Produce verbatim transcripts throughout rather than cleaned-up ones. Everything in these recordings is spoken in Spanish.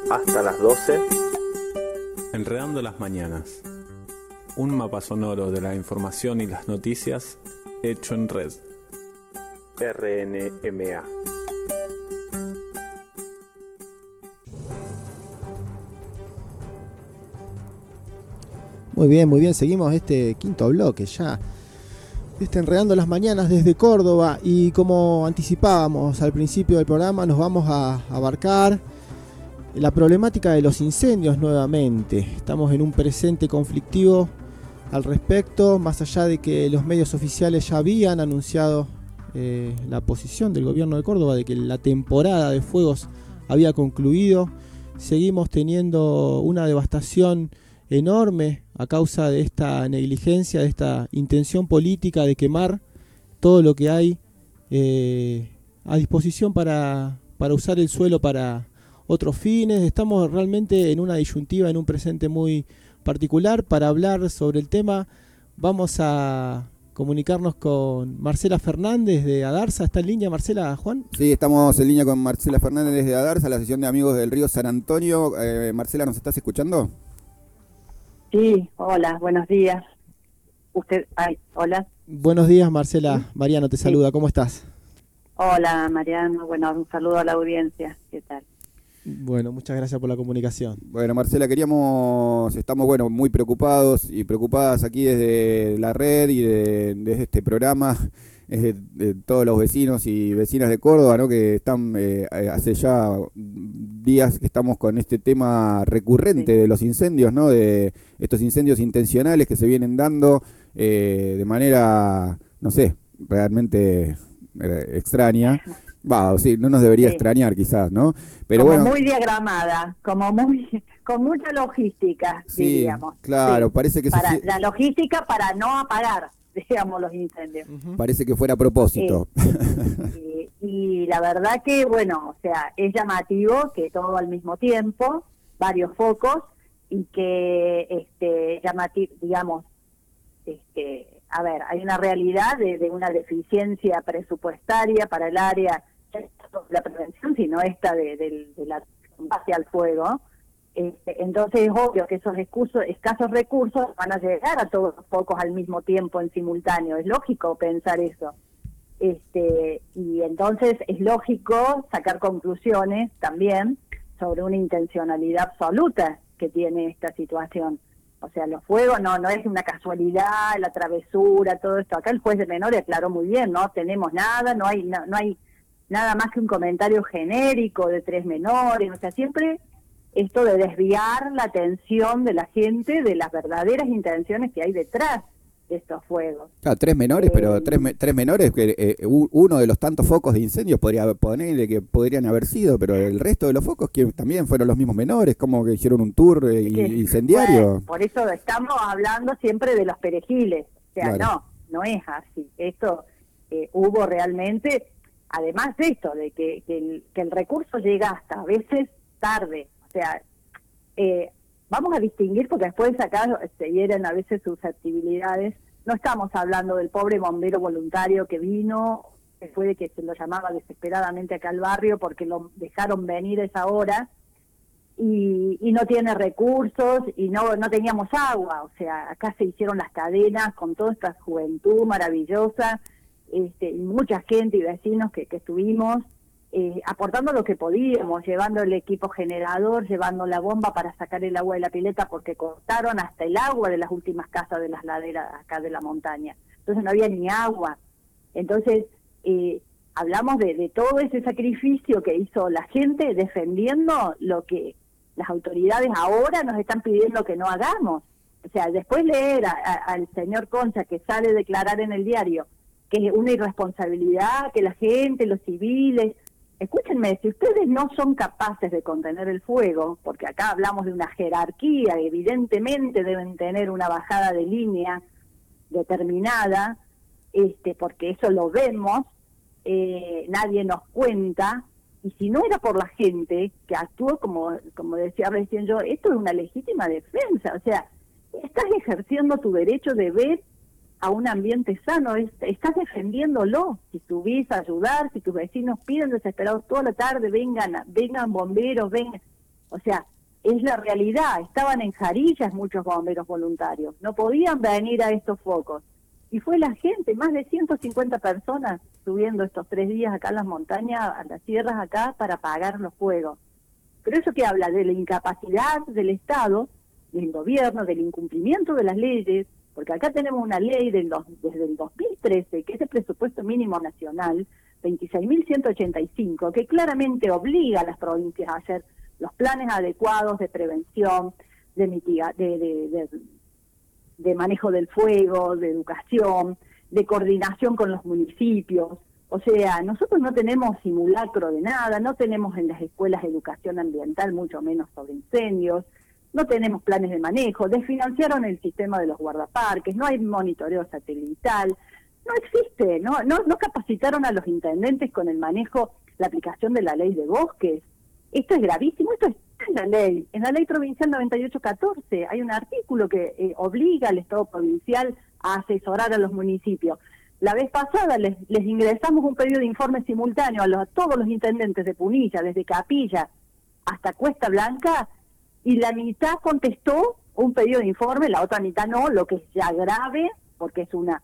hasta las doce. Enredando las mañanas. Un mapa sonoro de la información y las noticias hecho en red. R N M A. Muy bien, muy bien, seguimos este quinto bloque ya. Este Enredando las Mañanas desde Córdoba, y como anticipábamos al principio del programa, nos vamos a abarcar la problemática de los incendios nuevamente. Estamos en un presente conflictivo al respecto, más allá de que los medios oficiales ya habían anunciado eh, la posición del gobierno de Córdoba de que la temporada de fuegos había concluido. Seguimos teniendo una devastación enorme a causa de esta negligencia, de esta intención política de quemar todo lo que hay eh, a disposición para, para usar el suelo para otros fines. Estamos realmente en una disyuntiva, en un presente muy particular. Para hablar sobre el tema vamos a comunicarnos con Marcela Fernández de Adarsa. ¿Está en línea, Marcela, Juan? Sí, estamos en línea con Marcela Fernández de Adarsa, la Asociación de Amigos del Río San Antonio. Eh, Marcela, ¿nos estás escuchando? Sí, hola, buenos días. Usted, ay, hola. Buenos días, Marcela. ¿Sí? Mariano te saluda, ¿cómo estás? Hola, Mariano. Bueno, un saludo a la audiencia. ¿Qué tal? Bueno, muchas gracias por la comunicación. Bueno, Marcela, queríamos, estamos bueno muy preocupados y preocupadas aquí desde la red y de, desde este programa, de, de todos los vecinos y vecinas de Córdoba, ¿no? Que están eh, hace ya días que estamos con este tema recurrente sí. de los incendios, ¿no? De estos incendios intencionales que se vienen dando eh, de manera, no sé, realmente eh, extraña. Va, sí, no nos debería sí. extrañar quizás, ¿no? Pero como bueno, muy diagramada, como muy con mucha logística, sí, diríamos. Claro, sí. parece que para, se... la logística para no apagar, digamos, los incendios. Uh-huh. Parece que fuera a propósito. Eh, y, y la verdad que, bueno, o sea, es llamativo que todo al mismo tiempo, varios focos, y que, este, llamativo, digamos, este, a ver, hay una realidad de, de una deficiencia presupuestaria para el área la prevención, sino esta de, de, de la combate al fuego. Este, entonces es obvio que esos escusos, escasos recursos van a llegar a todos los focos al mismo tiempo, en simultáneo. Es lógico pensar eso. Este, y entonces es lógico sacar conclusiones también sobre una intencionalidad absoluta que tiene esta situación. O sea, los fuegos no no es una casualidad, la travesura, todo esto. Acá el juez de menores aclaró muy bien, no tenemos nada, no hay no, no hay nada más que un comentario genérico de tres menores. O sea, siempre esto de desviar la atención de la gente de las verdaderas intenciones que hay detrás de estos fuegos. Claro, tres menores, eh, pero tres, tres menores, que eh, uno de los tantos focos de incendios podría ponerle que podrían haber sido, pero el resto de los focos que también fueron los mismos menores, como que hicieron un tour eh, que, incendiario. Bueno, por eso estamos hablando siempre de los perejiles. O sea, claro. no, no es así. Esto eh, hubo realmente, además de esto, de que, que, el, que el recurso llega hasta a veces tarde. O sea, eh, vamos a distinguir, porque después acá se hieren a veces susceptibilidades. No estamos hablando del pobre bombero voluntario que vino, que fue de que se lo llamaba desesperadamente acá al barrio porque lo dejaron venir a esa hora y, y no tiene recursos y no no teníamos agua. O sea, acá se hicieron las cadenas con toda esta juventud maravillosa, este, y mucha gente y vecinos que, que estuvimos Eh, aportando lo que podíamos, llevando el equipo generador, llevando la bomba para sacar el agua de la pileta, porque cortaron hasta el agua de las últimas casas de las laderas acá de la montaña. Entonces no había ni agua. Entonces, eh, hablamos de, de todo ese sacrificio que hizo la gente defendiendo lo que las autoridades ahora nos están pidiendo que no hagamos. O sea, después leer a, a, al señor Concha, que sale a declarar en el diario que es una irresponsabilidad, que la gente, los civiles... Escúchenme, si ustedes no son capaces de contener el fuego, porque acá hablamos de una jerarquía, evidentemente deben tener una bajada de línea determinada, este, porque eso lo vemos, eh, nadie nos cuenta, y si no era por la gente que actuó, como, como decía recién yo, esto es una legítima defensa. O sea, estás ejerciendo tu derecho de ver a un ambiente sano, es, estás defendiéndolo. Si subís a ayudar, si tus vecinos piden desesperados toda la tarde, vengan vengan bomberos, vengan. O sea, es la realidad. Estaban en Jarillas muchos bomberos voluntarios, no podían venir a estos focos. Y fue la gente, más de ciento cincuenta personas subiendo estos tres días acá a las montañas, a las sierras acá, para apagar los fuegos. Pero eso que habla de la incapacidad del Estado, del gobierno, del incumplimiento de las leyes, porque acá tenemos una ley del dos, desde el dos mil trece, que es el presupuesto mínimo nacional, veintiséis mil ciento ochenta y cinco, que claramente obliga a las provincias a hacer los planes adecuados de prevención, de mitiga, de, de, de, de manejo del fuego, de educación, de coordinación con los municipios. O sea, nosotros no tenemos simulacro de nada, no tenemos en las escuelas educación ambiental, mucho menos sobre incendios, no tenemos planes de manejo, desfinanciaron el sistema de los guardaparques, no hay monitoreo satelital, no existe, no, no, no capacitaron a los intendentes con el manejo, la aplicación de la ley de bosques. Esto es gravísimo, esto está en la ley, en la ley provincial noventa y ocho catorce, hay un artículo que eh, obliga al Estado provincial a asesorar a los municipios. La vez pasada les, les ingresamos un pedido de informe simultáneo a, los, a todos los intendentes de Punilla, desde Capilla hasta Cuesta Blanca, y la mitad contestó un pedido de informe, la otra mitad no, lo que es ya grave, porque es una,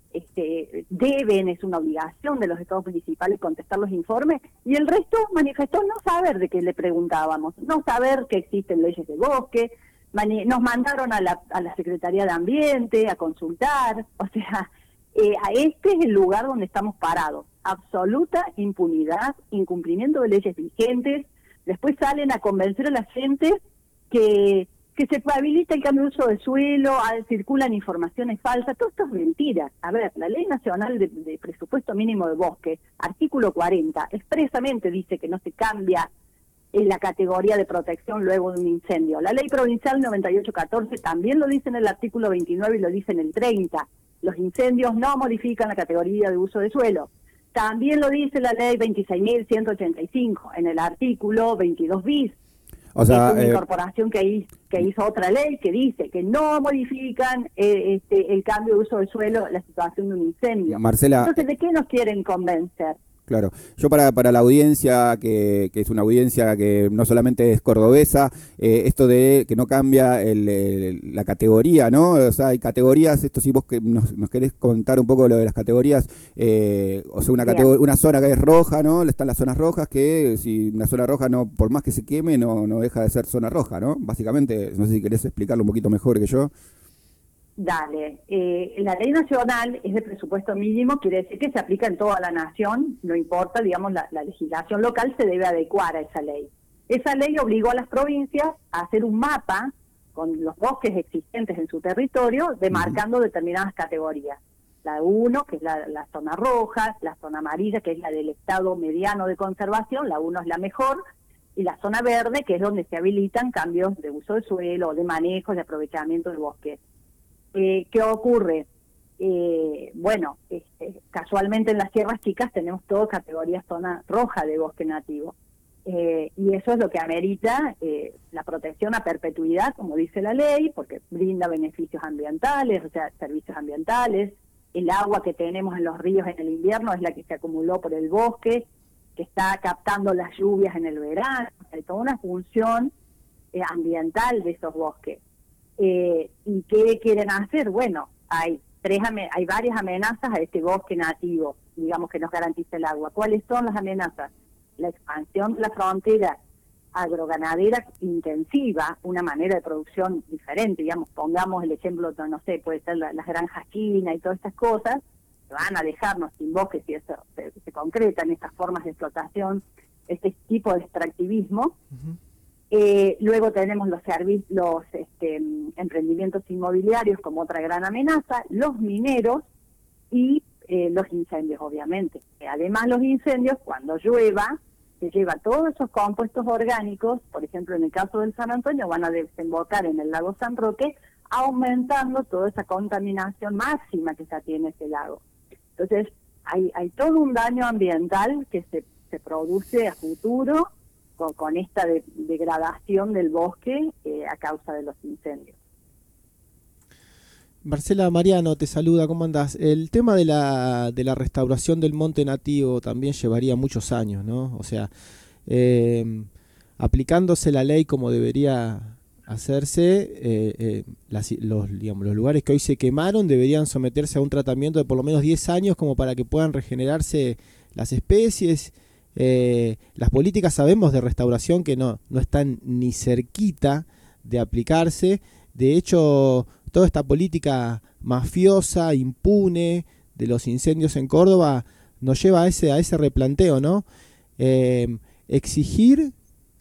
este, deben, es una obligación de los estados municipales contestar los informes, y el resto manifestó no saber de qué le preguntábamos, no saber que existen leyes de bosque, mani- nos mandaron a la, a la Secretaría de Ambiente a consultar, o sea, eh, a este es el lugar donde estamos parados, absoluta impunidad, incumplimiento de leyes vigentes, después salen a convencer a la gente que, que se habilita el cambio de uso de suelo, a, circulan informaciones falsas, todo esto es mentira. A ver, la Ley Nacional de, de Presupuesto Mínimo de Bosque, artículo cuarenta, expresamente dice que no se cambia en la categoría de protección luego de un incendio. La Ley Provincial noventa y ocho catorce también lo dice en el artículo veintinueve y lo dice en el treinta. Los incendios no modifican la categoría de uso de suelo. También lo dice la Ley veintiséis mil ciento ochenta y cinco en el artículo veintidós bis. O sea, es una eh, incorporación que hizo, que hizo otra ley que dice que no modifican eh, este, el cambio de uso del suelo, la situación de un incendio. Marcela, entonces, ¿de qué nos quieren convencer? Claro, yo para, para la audiencia, que, que es una audiencia que no solamente es cordobesa, eh, esto de que no cambia el, el, la categoría, ¿no? O sea, hay categorías, esto si vos que nos, nos querés contar un poco lo de las categorías, eh, o sea, una, categor- una zona que es roja, ¿no? Están las zonas rojas que si una zona roja, no por más que se queme, no, no deja de ser zona roja, ¿no? Básicamente, no sé si querés explicarlo un poquito mejor que yo. Dale, eh, la ley nacional es de presupuesto mínimo, quiere decir que se aplica en toda la nación, no importa, digamos, la, la legislación local se debe adecuar a esa ley. Esa ley obligó a las provincias a hacer un mapa con los bosques existentes en su territorio, demarcando uh-huh. determinadas categorías. La uno, que es la, la zona roja, la zona amarilla, que es la del estado mediano de conservación, la uno es la mejor, y la zona verde, que es donde se habilitan cambios de uso de suelo, de manejo, de aprovechamiento del bosque. Eh, ¿Qué ocurre? Eh, bueno, este, casualmente en las sierras chicas tenemos todo categoría zona roja de bosque nativo. Eh, y eso es lo que amerita eh, la protección a perpetuidad, como dice la ley, porque brinda beneficios ambientales, o sea, servicios ambientales. El agua que tenemos en los ríos en el invierno es la que se acumuló por el bosque, que está captando las lluvias en el verano. Hay toda una función eh, ambiental de esos bosques. Eh, ¿Y qué quieren hacer? Bueno, hay tres hay varias amenazas a este bosque nativo, digamos, que nos garantiza el agua. ¿Cuáles son las amenazas? La expansión de la frontera agroganadera intensiva, una manera de producción diferente, digamos, pongamos el ejemplo, no sé, puede ser la, las granjas chinas y todas estas cosas, que van a dejarnos sin bosques si eso se, se concretan, estas formas de explotación, este tipo de extractivismo. Uh-huh. Eh, luego tenemos los servicios, los este, emprendimientos inmobiliarios como otra gran amenaza, los mineros y eh, los incendios, obviamente. Eh, además, los incendios, cuando llueva, se lleva todos esos compuestos orgánicos, por ejemplo, en el caso del San Antonio, van a desembocar en el lago San Roque, aumentando toda esa contaminación máxima que ya tiene ese lago. Entonces, hay, hay todo un daño ambiental que se, se produce a futuro con, con esta de, degradación del bosque eh, a causa de los incendios. Marcela Mariano te saluda, ¿cómo andás? El tema de la, de la restauración del monte nativo también llevaría muchos años, ¿no? O sea, eh, aplicándose la ley como debería hacerse, eh, eh, las, los, digamos, los lugares que hoy se quemaron deberían someterse a un tratamiento de por lo menos diez años como para que puedan regenerarse las especies. Eh, las políticas sabemos de restauración que no, no están ni cerquita de aplicarse. De hecho, toda esta política mafiosa, impune de los incendios en Córdoba nos lleva a ese, a ese replanteo, ¿no? Eh, exigir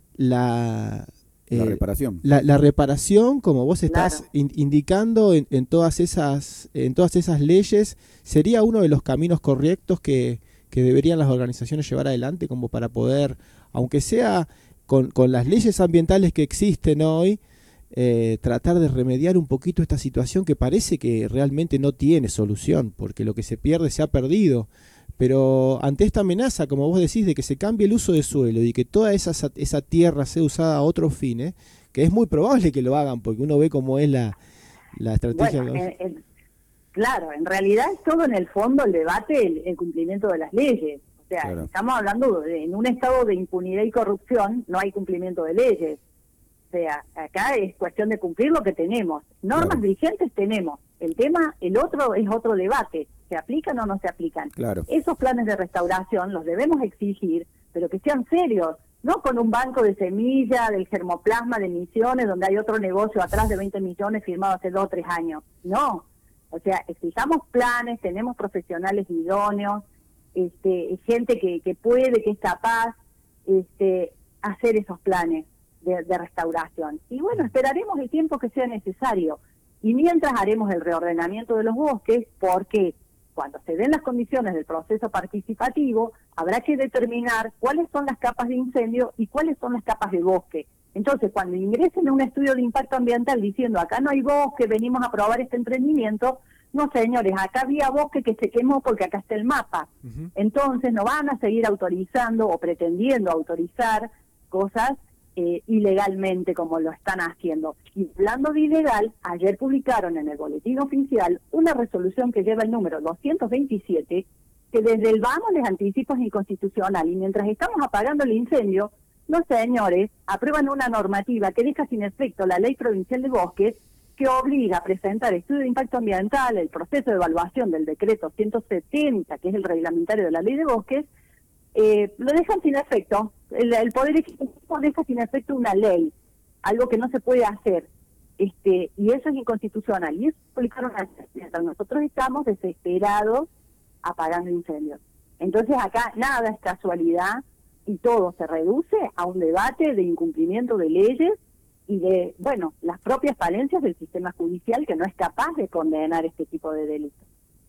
la, eh, la reparación. La, la reparación, como vos estás Claro. in, indicando en, en todas esas, en todas esas leyes, sería uno de los caminos correctos que, que deberían las organizaciones llevar adelante como para poder, aunque sea con, con las leyes ambientales que existen hoy, eh, tratar de remediar un poquito esta situación que parece que realmente no tiene solución, porque lo que se pierde se ha perdido. Pero ante esta amenaza, como vos decís, de que se cambie el uso de suelo y que toda esa, esa tierra sea usada a otros fines, que es muy probable que lo hagan, porque uno ve cómo es la, la estrategia. Bueno, en, en, claro, en realidad es todo en el fondo el debate, el, el cumplimiento de las leyes. O sea, Claro. estamos hablando de, en un estado de impunidad y corrupción, no hay cumplimiento de leyes. O sea, acá es cuestión de cumplir lo que tenemos. Normas Claro. vigentes tenemos. El tema, el otro es otro debate. ¿Se aplican o no se aplican? Claro. Esos planes de restauración los debemos exigir, pero que sean serios. No con un banco de semilla, del germoplasma de Misiones, donde hay otro negocio atrás de veinte millones firmado hace dos o tres años. No. O sea, exijamos planes, tenemos profesionales idóneos, este, gente que, que puede, que es capaz este, hacer esos planes de, de restauración. Y bueno, esperaremos el tiempo que sea necesario. Y mientras haremos el reordenamiento de los bosques, porque cuando se den las condiciones del proceso participativo, habrá que determinar cuáles son las capas de incendio y cuáles son las capas de bosque. Entonces, cuando ingresen a un estudio de impacto ambiental diciendo acá no hay bosque, venimos a aprobar este emprendimiento, no señores, acá había bosque que se quemó porque acá está el mapa. Uh-huh. Entonces no van a seguir autorizando o pretendiendo autorizar cosas eh, ilegalmente como lo están haciendo. Y hablando de ilegal, ayer publicaron en el boletín oficial una resolución que lleva el número doscientos veintisiete, que desde el vamos les anticipo es inconstitucional, y mientras estamos apagando el incendio, los señores aprueban una normativa que deja sin efecto la Ley Provincial de Bosques, que obliga a presentar estudio de impacto ambiental, el proceso de evaluación del decreto ciento setenta, que es el reglamentario de la Ley de Bosques, eh, lo dejan sin efecto. El, el Poder Ejecutivo deja sin efecto una ley, algo que no se puede hacer, este y eso es inconstitucional. Y eso publicaron ayer, mientras nosotros estamos desesperados apagando incendios. Entonces acá nada es casualidad y todo se reduce a un debate de incumplimiento de leyes y de, bueno, las propias falencias del sistema judicial que no es capaz de condenar este tipo de delitos.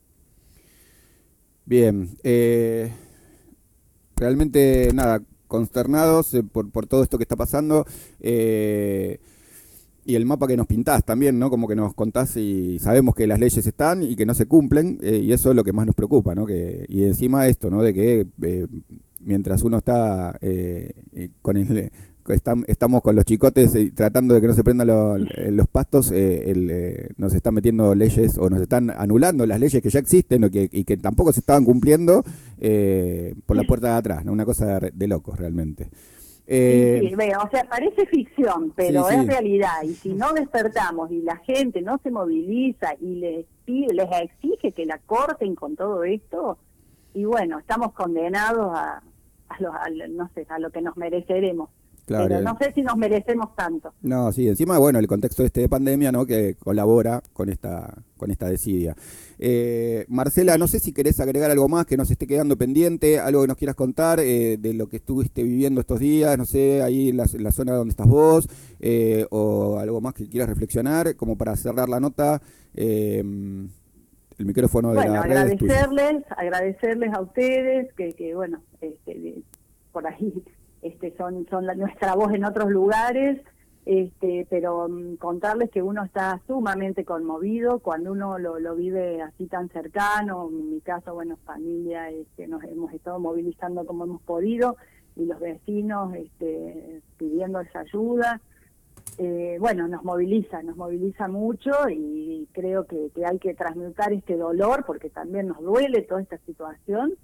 Bien, eh, realmente nada, consternados eh, por, por todo esto que está pasando eh, y el mapa que nos pintás también, ¿no? Como que nos contás y sabemos que las leyes están y que no se cumplen eh, y eso es lo que más nos preocupa, ¿no? Que, y encima esto, ¿no? De que eh, mientras uno está eh, con el... estamos con los chicotes eh, tratando de que no se prendan lo, los pastos, eh, el, eh, nos están metiendo leyes o nos están anulando las leyes que ya existen o que, y que tampoco se estaban cumpliendo eh, por la puerta de atrás, ¿no? Una cosa de, de locos realmente. Eh, sí, sí, bueno, o sea, parece ficción, pero sí, sí. es realidad. Y si no despertamos y la gente no se moviliza y les pide, les exige que la corten con todo esto, y bueno, estamos condenados a, a, lo, a, no sé, a lo que nos mereceremos. Claro. Pero no sé si nos merecemos tanto. No, sí, encima, bueno, el contexto este de pandemia, ¿no? Que colabora con esta con esta desidia. Eh, Marcela, no sé si querés agregar algo más que nos esté quedando pendiente, algo que nos quieras contar eh, de lo que estuviste viviendo estos días, no sé, ahí en la, en la zona donde estás vos, eh, o algo más que quieras reflexionar, como para cerrar la nota. Eh, el micrófono de bueno, la red es tuyo. agradecerles, agradecerles a ustedes que, que bueno, este, por ahí... Este, son son la, nuestra voz en otros lugares, este, pero um, contarles que uno está sumamente conmovido cuando uno lo, lo vive así tan cercano. En mi caso, bueno, familia, este, nos hemos estado movilizando como hemos podido y los vecinos este, pidiendo esa ayuda. Eh, bueno, nos moviliza, nos moviliza mucho y creo que, que hay que transmutar este dolor porque también nos duele toda esta situación.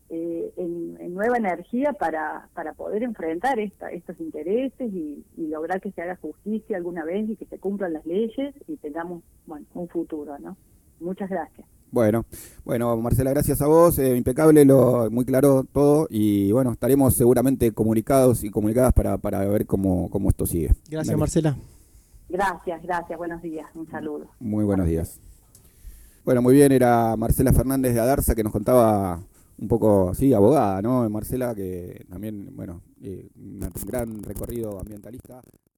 eh, en, en nueva energía para, para poder enfrentar esta, estos intereses y, y lograr que se haga justicia alguna vez y que se cumplan las leyes y tengamos, bueno, un futuro, ¿no? Muchas gracias. Bueno, bueno, Marcela, gracias a vos, eh, impecable, lo, muy claro todo, y bueno, estaremos seguramente comunicados y comunicadas para, para ver cómo, cómo esto sigue. Gracias, Dale. Marcela. Gracias, gracias, buenos días, un saludo. Muy buenos días. Bueno, muy bien, era Marcela Fernández de Adarza que nos contaba un poco, sí, abogada, ¿no? Marcela, que también, bueno, eh, un gran recorrido ambientalista.